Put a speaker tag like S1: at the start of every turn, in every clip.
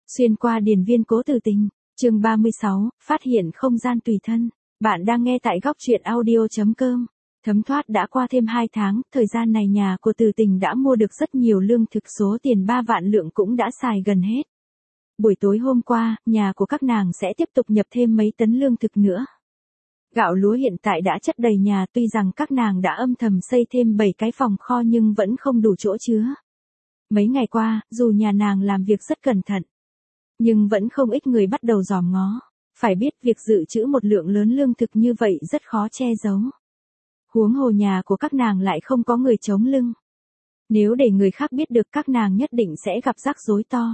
S1: Xuyên qua điền viên cố Từ Tình, chương 36, phát hiện không gian tùy thân. Bạn đang nghe tại góc truyện audio.com. Thấm thoát đã qua thêm 2 tháng, thời gian này nhà của Từ Tình đã mua được rất nhiều lương thực, số tiền 3 vạn lượng cũng đã xài gần hết. Buổi tối hôm qua, nhà của các nàng sẽ tiếp tục nhập thêm mấy tấn lương thực nữa. Gạo lúa hiện tại đã chất đầy nhà, tuy rằng các nàng đã âm thầm xây thêm 7 cái phòng kho nhưng vẫn không đủ chỗ chứa. Mấy ngày qua, dù nhà nàng làm việc rất cẩn thận, nhưng vẫn không ít người bắt đầu dòm ngó. Phải biết việc dự trữ một lượng lớn lương thực như vậy rất khó che giấu. Huống hồ nhà của các nàng lại không có người chống lưng. Nếu để người khác biết được các nàng nhất định sẽ gặp rắc rối to.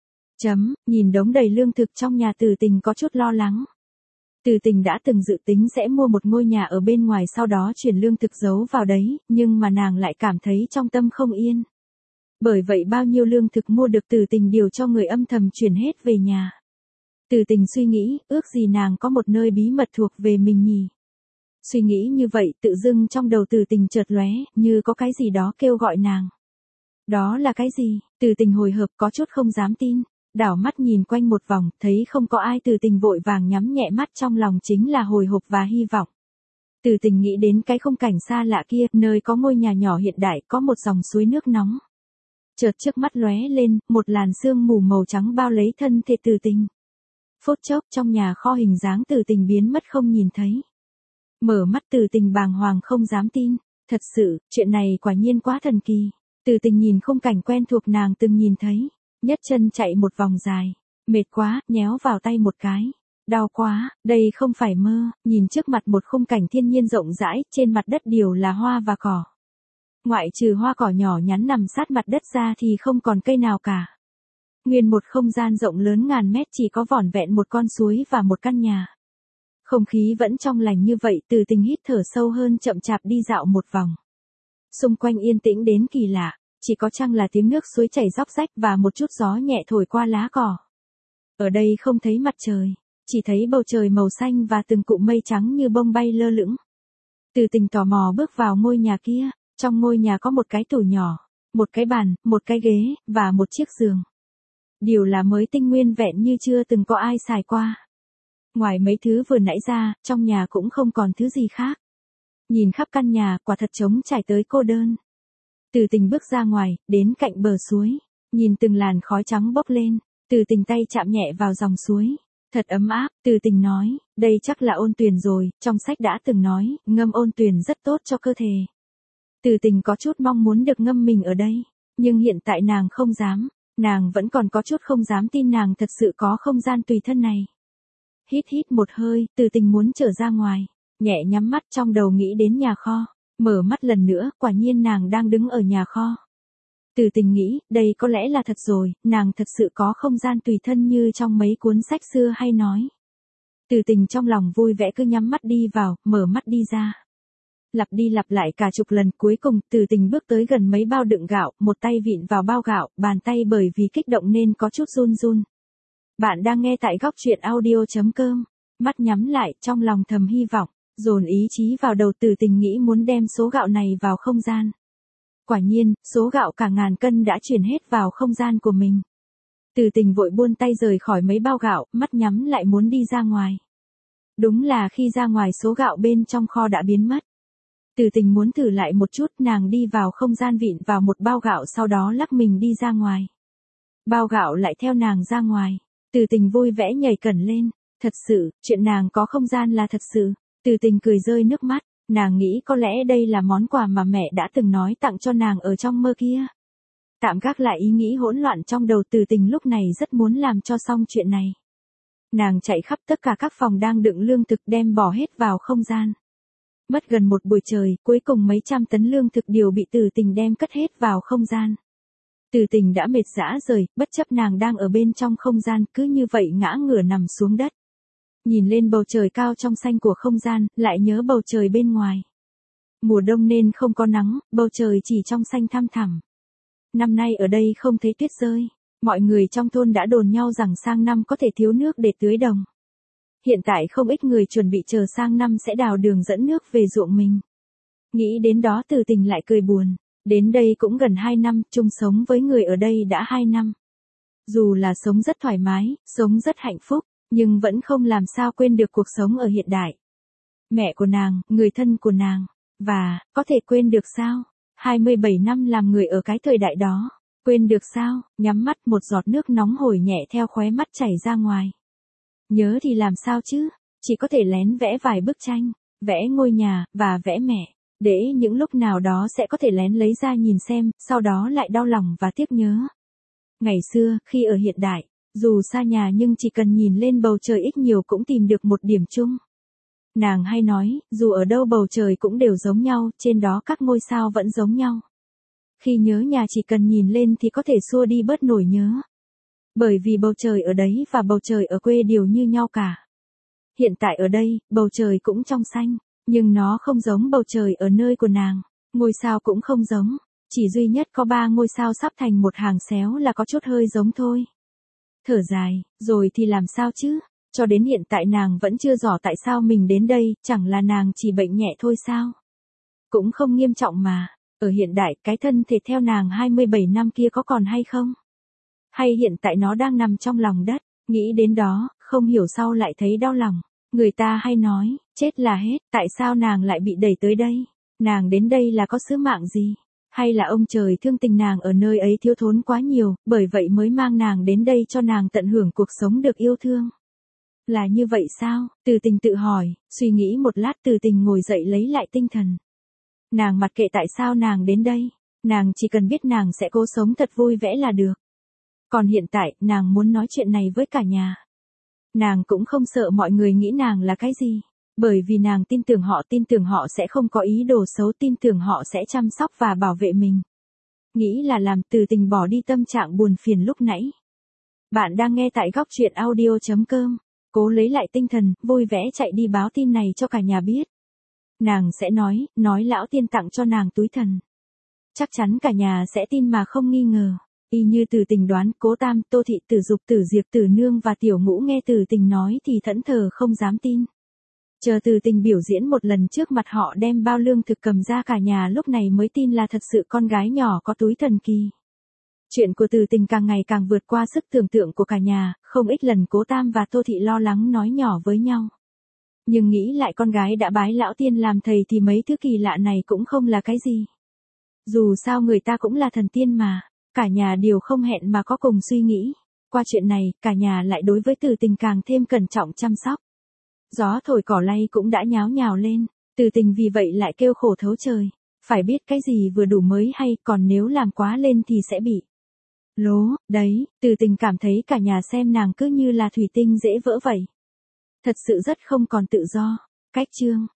S1: Nhìn đống đầy lương thực trong nhà Từ Tình có chút lo lắng. Từ Tình đã từng dự tính sẽ mua một ngôi nhà ở bên ngoài sau đó chuyển lương thực giấu vào đấy, nhưng mà nàng lại cảm thấy trong tâm không yên. Bởi vậy bao nhiêu lương thực mua được Từ Tình điều cho người âm thầm chuyển hết về nhà. Từ Tình suy nghĩ, ước gì nàng có một nơi bí mật thuộc về mình nhỉ. Suy nghĩ như vậy tự dưng trong đầu Từ Tình chợt lóe, như có cái gì đó kêu gọi nàng. Đó là cái gì? Từ Tình hồi hộp có chút không dám tin. Đảo mắt nhìn quanh một vòng, thấy không có ai, Từ Tình vội vàng nhắm nhẹ mắt, trong lòng chính là hồi hộp và hy vọng. Từ Tình nghĩ đến cái khung cảnh xa lạ kia, nơi có ngôi nhà nhỏ hiện đại, có một dòng suối nước nóng. Chợt trước mắt lóe lên, một làn sương mù màu trắng bao lấy thân thể Từ Tình. Phút chốc trong nhà kho hình dáng Từ Tình biến mất không nhìn thấy. Mở mắt Từ Tình bàng hoàng không dám tin, thật sự, chuyện này quả nhiên quá thần kỳ. Từ Tình nhìn khung cảnh quen thuộc nàng từng nhìn thấy. Nhất chân chạy một vòng dài, mệt quá, nhéo vào tay một cái. Đau quá, đây không phải mơ, nhìn trước mặt một khung cảnh thiên nhiên rộng rãi, trên mặt đất đều là hoa và cỏ. Ngoại trừ hoa cỏ nhỏ nhắn nằm sát mặt đất ra thì không còn cây nào cả. Nguyên một không gian rộng lớn ngàn mét chỉ có vỏn vẹn một con suối và một căn nhà. Không khí vẫn trong lành như vậy, Từ Tình hít thở sâu hơn, chậm chạp đi dạo một vòng. Xung quanh yên tĩnh đến kỳ lạ. Chỉ có chăng là tiếng nước suối chảy róc rách và một chút gió nhẹ thổi qua lá cỏ. Ở đây không thấy mặt trời, chỉ thấy bầu trời màu xanh và từng cụm mây trắng như bông bay lơ lửng. Từ Tình tò mò bước vào ngôi nhà kia, trong ngôi nhà có một cái tủ nhỏ, một cái bàn, một cái ghế, và một chiếc giường. Điều là mới tinh nguyên vẹn như chưa từng có ai xài qua. Ngoài mấy thứ vừa nãy ra, trong nhà cũng không còn thứ gì khác. Nhìn khắp căn nhà, quả thật trống trải tới cô đơn. Từ Tình bước ra ngoài, đến cạnh bờ suối, nhìn từng làn khói trắng bốc lên, Từ Tình tay chạm nhẹ vào dòng suối, thật ấm áp. Từ Tình nói, đây chắc là ôn tuyền rồi, trong sách đã từng nói, ngâm ôn tuyền rất tốt cho cơ thể. Từ Tình có chút mong muốn được ngâm mình ở đây, nhưng hiện tại nàng không dám, nàng vẫn còn có chút không dám tin nàng thật sự có không gian tùy thân này. Hít một hơi, Từ Tình muốn trở ra ngoài, nhẹ nhắm mắt, trong đầu nghĩ đến nhà kho. Mở mắt lần nữa, quả nhiên nàng đang đứng ở nhà kho. Từ Tình nghĩ, đây có lẽ là thật rồi, nàng thật sự có không gian tùy thân như trong mấy cuốn sách xưa hay nói. Từ Tình trong lòng vui vẻ cứ nhắm mắt đi vào, mở mắt đi ra. Lặp đi lặp lại cả chục lần, cuối cùng Từ Tình bước tới gần mấy bao đựng gạo, một tay vịn vào bao gạo, bàn tay bởi vì kích động nên có chút run run. Bạn đang nghe tại góc truyện audio.com, mắt nhắm lại, trong lòng thầm hy vọng. Dồn ý chí vào đầu, Từ Tình nghĩ muốn đem số gạo này vào không gian. Quả nhiên, số gạo cả ngàn cân đã chuyển hết vào không gian của mình. Từ Tình vội buông tay rời khỏi mấy bao gạo, mắt nhắm lại muốn đi ra ngoài. Đúng là khi ra ngoài số gạo bên trong kho đã biến mất. Từ Tình muốn thử lại một chút, nàng đi vào không gian vịn vào một bao gạo, sau đó lắc mình đi ra ngoài. Bao gạo lại theo nàng ra ngoài. Từ Tình vui vẻ nhảy cẩn lên. Thật sự, chuyện nàng có không gian là thật sự. Từ Tình cười rơi nước mắt, nàng nghĩ có lẽ đây là món quà mà mẹ đã từng nói tặng cho nàng ở trong mơ kia. Tạm gác lại ý nghĩ hỗn loạn trong đầu, Từ Tình lúc này rất muốn làm cho xong chuyện này. Nàng chạy khắp tất cả các phòng đang đựng lương thực, đem bỏ hết vào không gian. Mất gần một buổi trời, cuối cùng mấy trăm tấn lương thực đều bị Từ Tình đem cất hết vào không gian. Từ Tình đã mệt rã rời, bất chấp nàng đang ở bên trong không gian, cứ như vậy ngã ngửa nằm xuống đất. Nhìn lên bầu trời cao trong xanh của không gian, lại nhớ bầu trời bên ngoài. Mùa đông nên không có nắng, bầu trời chỉ trong xanh thăm thẳm. Năm nay ở đây không thấy tuyết rơi, mọi người trong thôn đã đồn nhau rằng sang năm có thể thiếu nước để tưới đồng. Hiện tại không ít người chuẩn bị chờ sang năm sẽ đào đường dẫn nước về ruộng mình. Nghĩ đến đó Từ Tình lại cười buồn, đến đây cũng gần 2 năm, chung sống với người ở đây đã 2 năm. Dù là sống rất thoải mái, sống rất hạnh phúc, nhưng vẫn không làm sao quên được cuộc sống ở hiện đại. Mẹ của nàng, người thân của nàng, và, có thể quên được sao? 27 năm làm người ở cái thời đại đó, quên được sao? Nhắm mắt một giọt nước nóng hổi nhẹ theo khóe mắt chảy ra ngoài. Nhớ thì làm sao chứ? Chỉ có thể lén vẽ vài bức tranh, vẽ ngôi nhà, và vẽ mẹ. Để những lúc nào đó sẽ có thể lén lấy ra nhìn xem, sau đó lại đau lòng và tiếc nhớ. Ngày xưa, khi ở hiện đại, dù xa nhà nhưng chỉ cần nhìn lên bầu trời ít nhiều cũng tìm được một điểm chung. Nàng hay nói, dù ở đâu bầu trời cũng đều giống nhau, trên đó các ngôi sao vẫn giống nhau. Khi nhớ nhà chỉ cần nhìn lên thì có thể xua đi bớt nỗi nhớ. Bởi vì bầu trời ở đấy và bầu trời ở quê đều như nhau cả. Hiện tại ở đây, bầu trời cũng trong xanh, nhưng nó không giống bầu trời ở nơi của nàng. Ngôi sao cũng không giống, chỉ duy nhất có 3 ngôi sao sắp thành một hàng xéo là có chút hơi giống thôi. Thở dài, rồi thì làm sao chứ? Cho đến hiện tại nàng vẫn chưa rõ tại sao mình đến đây, chẳng là nàng chỉ bệnh nhẹ thôi sao? Cũng không nghiêm trọng mà, ở hiện đại cái thân thể theo nàng 27 năm kia có còn hay không? Hay hiện tại nó đang nằm trong lòng đất, nghĩ đến đó, không hiểu sao lại thấy đau lòng. Người ta hay nói, chết là hết, tại sao nàng lại bị đẩy tới đây? Nàng đến đây là có sứ mạng gì? Hay là ông trời thương tình nàng ở nơi ấy thiếu thốn quá nhiều, bởi vậy mới mang nàng đến đây cho nàng tận hưởng cuộc sống được yêu thương? Là như vậy sao? Từ Tình tự hỏi, suy nghĩ một lát Từ Tình ngồi dậy lấy lại tinh thần. Nàng mặc kệ tại sao nàng đến đây, nàng chỉ cần biết nàng sẽ cố sống thật vui vẻ là được. Còn hiện tại, nàng muốn nói chuyện này với cả nhà. Nàng cũng không sợ mọi người nghĩ nàng là cái gì, bởi vì nàng tin tưởng họ sẽ không có ý đồ xấu, tin tưởng họ sẽ chăm sóc và bảo vệ mình. Nghĩ là làm Từ Tình bỏ đi tâm trạng buồn phiền lúc nãy. Bạn đang nghe tại góc truyện audio.com. Cố lấy lại tinh thần, vui vẻ chạy đi báo tin này cho cả nhà biết. Nàng sẽ nói lão tiên tặng cho nàng túi thần. Chắc chắn cả nhà sẽ tin mà không nghi ngờ. Y như Từ Tình đoán, Cố Tam, Tô Thị, Tử Dục, Tử Diệp, Tử Nương và Tiểu Ngũ nghe Từ Tình nói thì thẫn thờ không dám tin. Chờ Từ Tình biểu diễn một lần trước mặt họ đem bao lương thực cầm ra, cả nhà lúc này mới tin là thật sự con gái nhỏ có túi thần kỳ. Chuyện của Từ Tình càng ngày càng vượt qua sức tưởng tượng của cả nhà, không ít lần Cố Tam và Tô Thị lo lắng nói nhỏ với nhau. Nhưng nghĩ lại con gái đã bái lão tiên làm thầy thì mấy thứ kỳ lạ này cũng không là cái gì. Dù sao người ta cũng là thần tiên mà, cả nhà đều không hẹn mà có cùng suy nghĩ. Qua chuyện này, cả nhà lại đối với Từ Tình càng thêm cẩn trọng chăm sóc. Gió thổi cỏ lay cũng đã nháo nhào lên, Từ Tình vì vậy lại kêu khổ thấu trời. Phải biết cái gì vừa đủ mới hay, còn nếu làm quá lên thì sẽ bị lố, đấy, Từ Tình cảm thấy cả nhà xem nàng cứ như là thủy tinh dễ vỡ vậy. Thật sự rất không còn tự do. Cách chương